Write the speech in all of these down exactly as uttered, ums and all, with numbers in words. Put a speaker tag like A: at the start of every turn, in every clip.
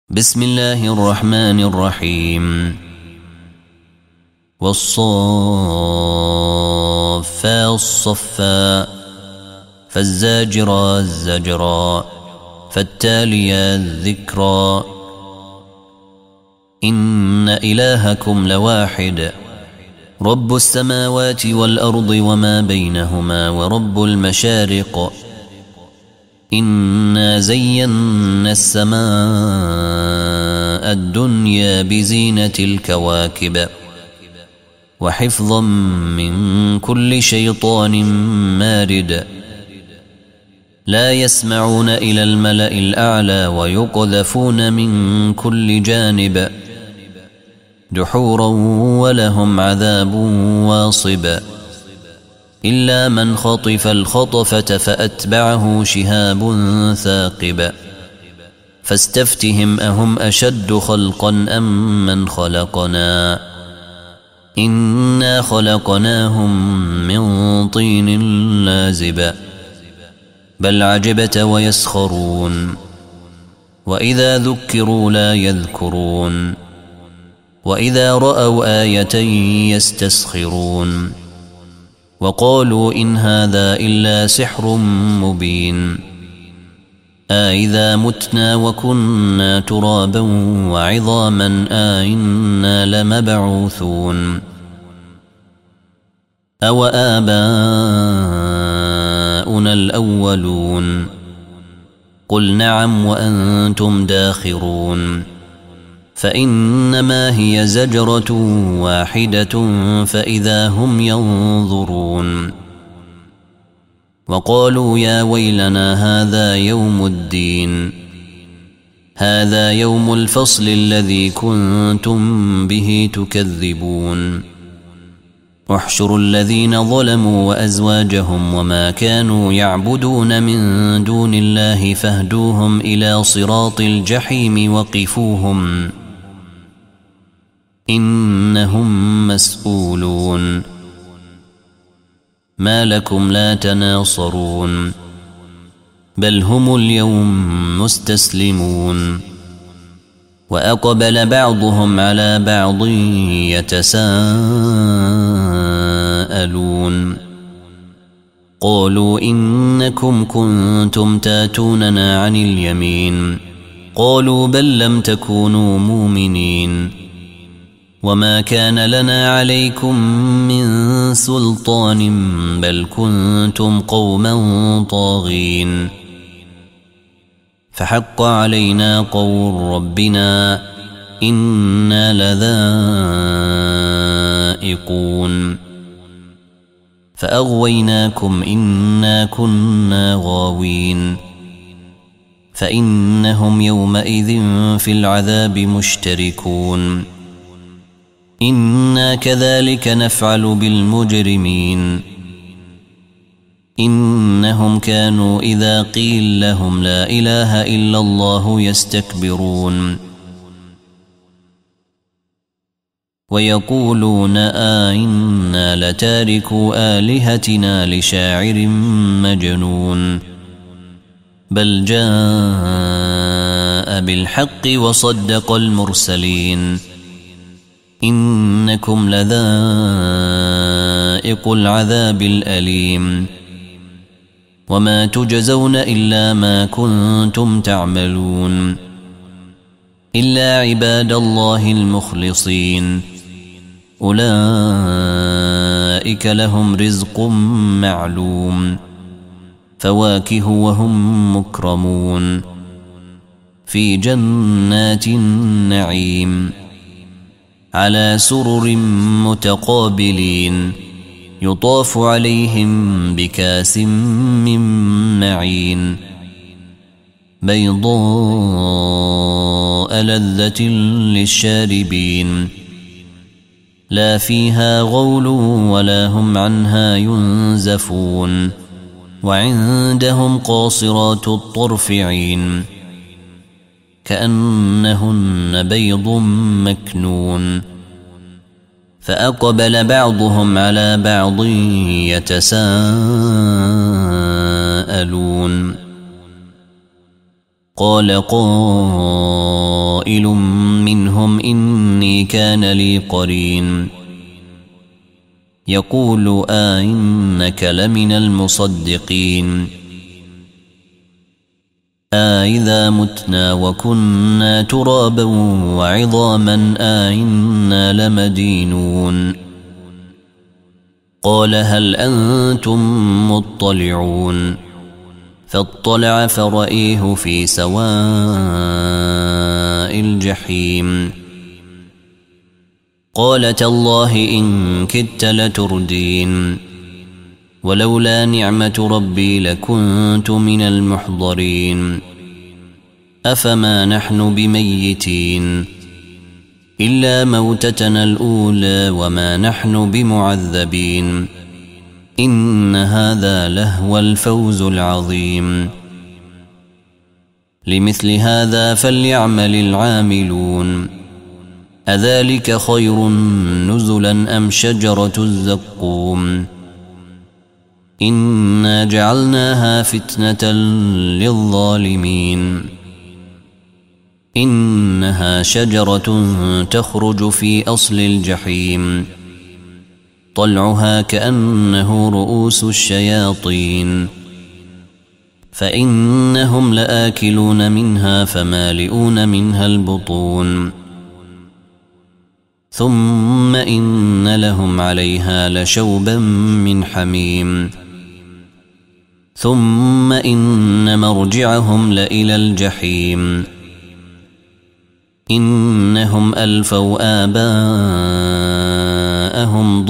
A: بسم الله الرحمن الرحيم والصافات صفا فالزاجرات زجرا فالتاليات ذكرا إن إلهكم لواحد رب السماوات والأرض وما بينهما ورب المشارق إنا زينا السماء الدنيا بزينة الكواكب وحفظا من كل شيطان مارد لا يسمعون إلى الملأ الأعلى ويقذفون من كل جانب دحورا ولهم عذاب واصب إلا من خطف الخطفة فأتبعه شهاب ثاقب فاستفتهم أهم أشد خلقا أم من خلقنا إنا خلقناهم من طين لازب بل عجبت ويسخرون وإذا ذكروا لا يذكرون وإذا رأوا آية يستسخرون وقالوا إن هذا إلا سحر مبين أإذا متنا وكنا ترابا وعظاما أإنا لمبعوثون أو آباؤنا الأولون قل نعم وأنتم داخرون فإنما هي زجرة واحدة فإذا هم ينظرون وقالوا يا ويلنا هذا يوم الدين هذا يوم الفصل الذي كنتم به تكذبون احشروا الذين ظلموا وأزواجهم وما كانوا يعبدون من دون الله فاهدوهم إلى صراط الجحيم وقفوهم إنهم مسؤولون ما لكم لا تناصرون بل هم اليوم مستسلمون وأقبل بعضهم على بعض يتساءلون قالوا إنكم كنتم تاتوننا عن اليمين قالوا بل لم تكونوا مؤمنين وما كان لنا عليكم من سلطان بل كنتم قوما طاغين فحق علينا قول ربنا إنا لذائقون فأغويناكم إنا كنا غاوين فإنهم يومئذ في العذاب مشتركون إنا كذلك نفعل بالمجرمين إنهم كانوا إذا قيل لهم لا إله إلا الله يستكبرون ويقولون آئنا لتاركوا آلهتنا لشاعر مجنون بل جاء بالحق وصدق المرسلين إنكم لذائق العذاب الأليم وما تجزون إلا ما كنتم تعملون إلا عباد الله المخلصين أولئك لهم رزق معلوم فواكه وهم مكرمون في جنات النعيم على سرر متقابلين يطاف عليهم بكاس من معين بيضاء لذة للشاربين لا فيها غول ولا هم عنها ينزفون وعندهم قاصرات الطرف عين كأنهن بيض مكنون فأقبل بعضهم على بعض يتساءلون قال قائل قائل منهم إني كان لي قرين يقول أئنك لمن المصدقين أئذا متنا وكنا ترابا وعظاما أئنا لمدينون قال هل أنتم مطلعون فاطلع فرأيه في سواء الجحيم قال تالله إن كدت لتردين ولولا نعمة ربي لكنت من المحضرين أفما نحن بميتين إلا موتتنا الأولى وما نحن بمعذبين إن هذا لهو الفوز العظيم لمثل هذا فليعمل العاملون أذلك خير نزلا أم شجرة الزقوم إنا جعلناها فتنة للظالمين إنها شجرة تخرج في أصل الجحيم طلعها كأنه رؤوس الشياطين فإنهم لآكلون منها فمالئون منها البطون ثم إن لهم عليها لشوبا من حميم ثم إن مرجعهم لإلى الجحيم إنهم ألفوا آباءهم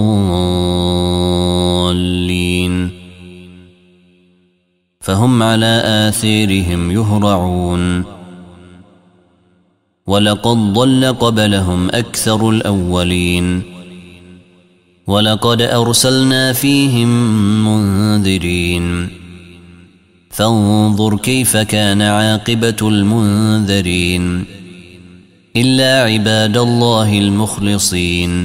A: ضالين فهم على آثارهم يهرعون ولقد ضل قبلهم أكثر الأولين ولقد أرسلنا فيهم منذرين فانظر كيف كان عاقبة المنذرين إلا عباد الله المخلصين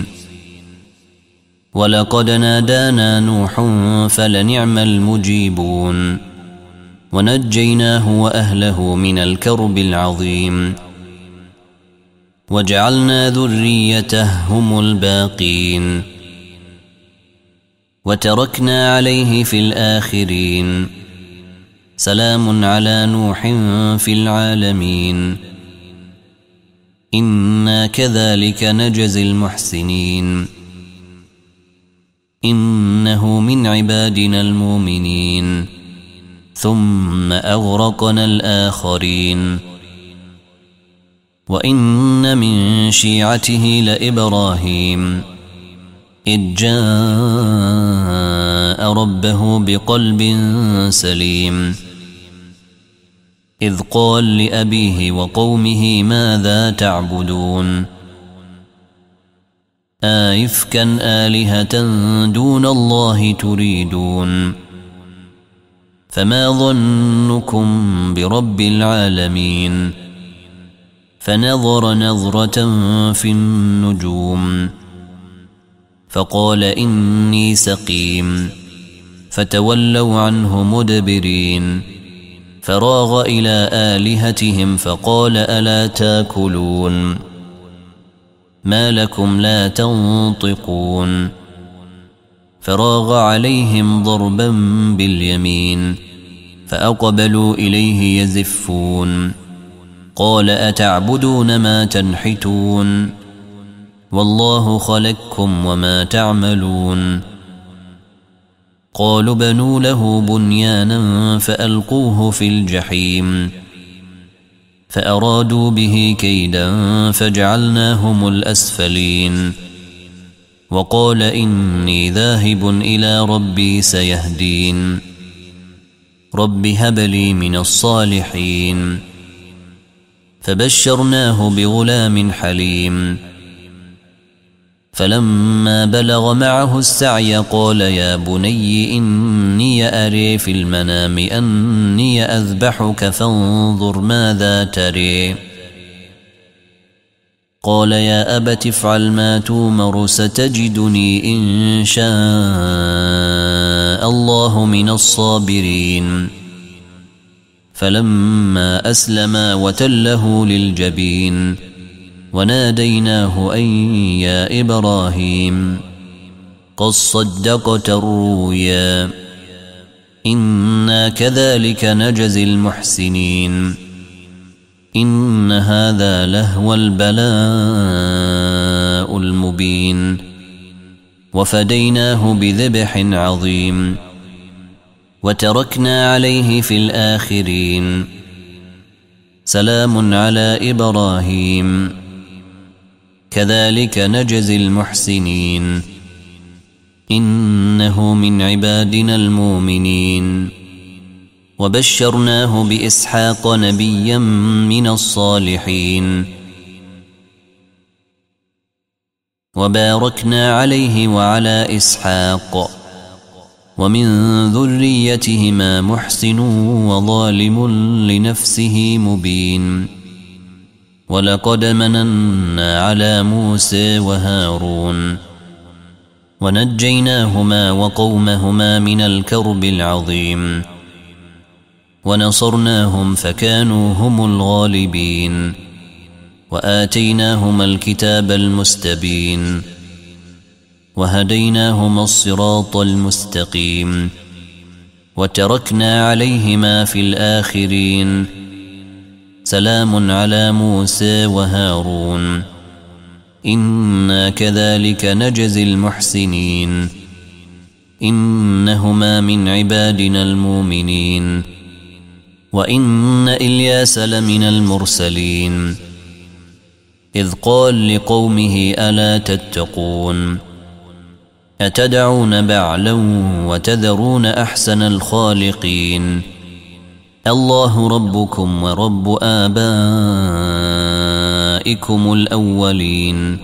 A: ولقد نادانا نوح فلنعم المجيبون ونجيناه وأهله من الكرب العظيم وجعلنا ذريته هم الباقين وتركنا عليه في الآخرين سلام على نوح في العالمين إنا كذلك نجزي المحسنين إنه من عبادنا المؤمنين ثم أغرقنا الآخرين وإن من شيعته لإبراهيم إذ جاء ربه بقلب سليم إذ قال لأبيه وقومه ماذا تعبدون آئفكا آلهة دون الله تريدون فما ظنكم برب العالمين فنظر نظرة في النجوم فقال إني سقيم فتولوا عنه مدبرين فراغ إلى آلهتهم فقال ألا تاكلون ما لكم لا تنطقون فراغ عليهم ضربا باليمين فأقبلوا إليه يزفون قال أتعبدون ما تنحتون والله خلقكم وما تعملون قالوا بنوا له بنيانا فألقوه في الجحيم فأرادوا به كيدا فجعلناهم الأسفلين وقال إني ذاهب إلى ربي سيهدين رب هب لي من الصالحين فبشرناه بغلام حليم فلما بلغ معه السعي قال يا بني إني أري في المنام أني أذبحك فانظر ماذا تري قال يا أبت افعل ما تومر ستجدني إن شاء الله من الصابرين فلما أسلما وتله للجبين وناديناه أن يا إبراهيم قد صدقت الرؤيا إنا كذلك نجزي المحسنين إن هذا لهو البلاء المبين وفديناه بذبح عظيم وتركنا عليه في الآخرين سلام على إبراهيم كذلك نجزي المحسنين إنه من عبادنا المؤمنين وبشرناه بإسحاق نبيا من الصالحين وباركنا عليه وعلى إسحاق ومن ذريتهما محسن وظالم لنفسه مبين ولقد مننا على موسى وهارون ونجيناهما وقومهما من الكرب العظيم ونصرناهم فكانوا هم الغالبين وآتيناهما الكتاب المستبين وهديناهما الصراط المستقيم وتركنا عليهما في الآخرين سلام على موسى وهارون إنا كذلك نجزي المحسنين إنهما من عبادنا المؤمنين وإن إلياس لمن المرسلين إذ قال لقومه ألا تتقون أتدعون بعلا وتذرون أحسن الخالقين الله ربكم ورب آبائكم الأولين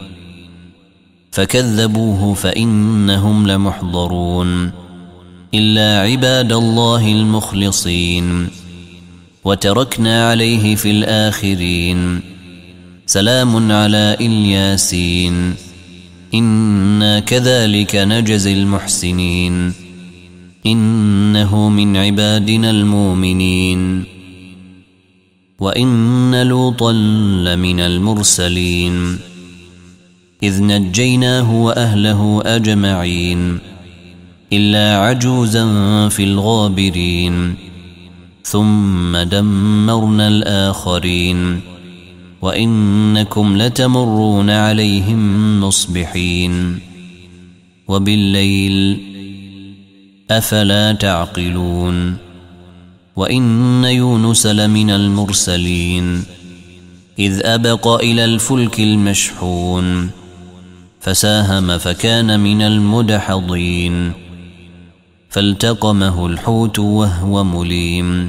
A: فكذبوه فإنهم لمحضرون إلا عباد الله المخلصين وتركنا عليه في الآخرين سلام على الياسين إنا كذلك نجزي المحسنين إنه من عبادنا المؤمنين وإن لوطا لمن المرسلين إذ نجيناه وأهله أجمعين إلا عجوزا في الغابرين ثم دمرنا الآخرين وإنكم لتمرون عليهم مصبحين وبالليل أفلا تعقلون وإن يونس لمن المرسلين إذ أبق إلى الفلك المشحون فساهم فكان من المدحضين فالتقمه الحوت وهو مليم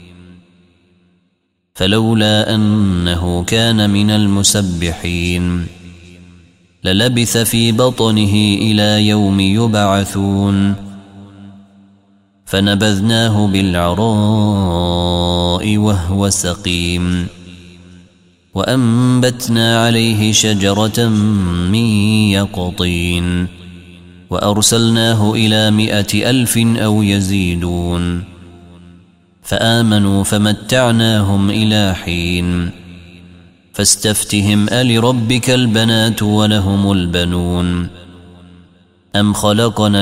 A: فلولا أنه كان من المسبحين للبث في بطنه إلى يوم يبعثون فنبذناه بالعراء وهو سقيم وأنبتنا عليه شجرة من يقطين وأرسلناه إلى مائة ألف أو يزيدون فآمنوا فمتعناهم إلى حين فاستفتهم ألربك البنات ولهم البنون أم خلقنا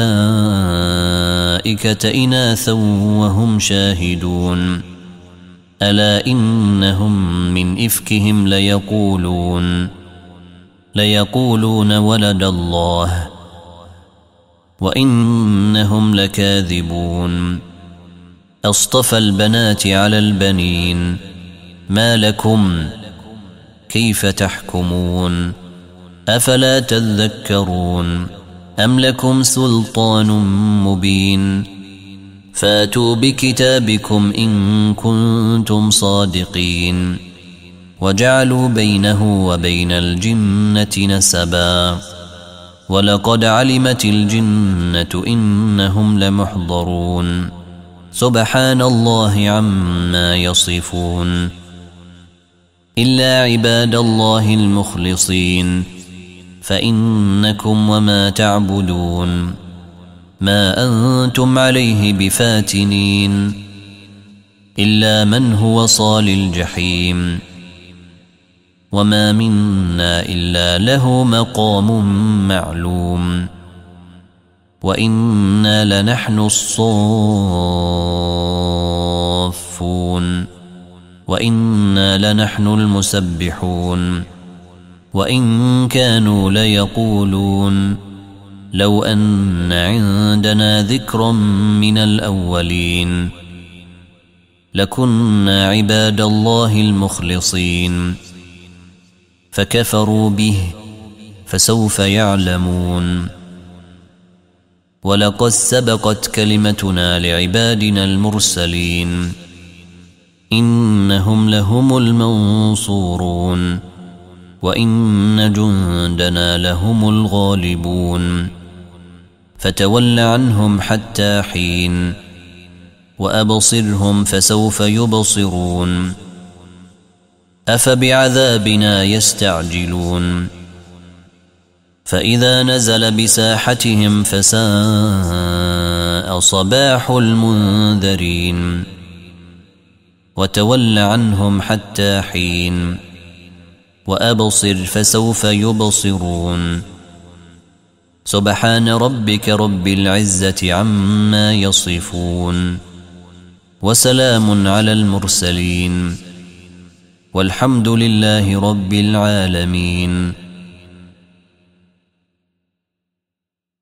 A: الملائكة إناثا وهم شاهدون ألا إنهم من إفكهم ليقولون ليقولون ولد الله وإنهم لكاذبون أصطفى البنات على البنين ما لكم كيف تحكمون أفلا تذكرون أم لكم سلطان مبين فاتوا بكتابكم إن كنتم صادقين وجعلوا بينه وبين الجنة نسبا ولقد علمت الجنة إنهم لمحضرون سبحان الله عما يصفون إلا عباد الله المخلصين فإنكم وما تعبدون ما أنتم عليه بفاتنين إلا من هو صال الجحيم وما منا إلا له مقام معلوم وإنا لنحن الصافون وإنا لنحن المسبحون وإن كانوا ليقولون لو أن عندنا ذكرا من الأولين لكنا عباد الله المخلصين فكفروا به فسوف يعلمون ولقد سبقت كلمتنا لعبادنا المرسلين إنهم لهم المنصورون وإن جندنا لهم الغالبون فتول عنهم حتى حين وأبصرهم فسوف يبصرون أفبعذابنا يستعجلون فإذا نزل بساحتهم فساء صباح المنذرين وتول عنهم حتى حين وأبصر فسوف يبصرون سبحان ربك رب العزة عما يصفون وسلام على المرسلين والحمد لله رب العالمين.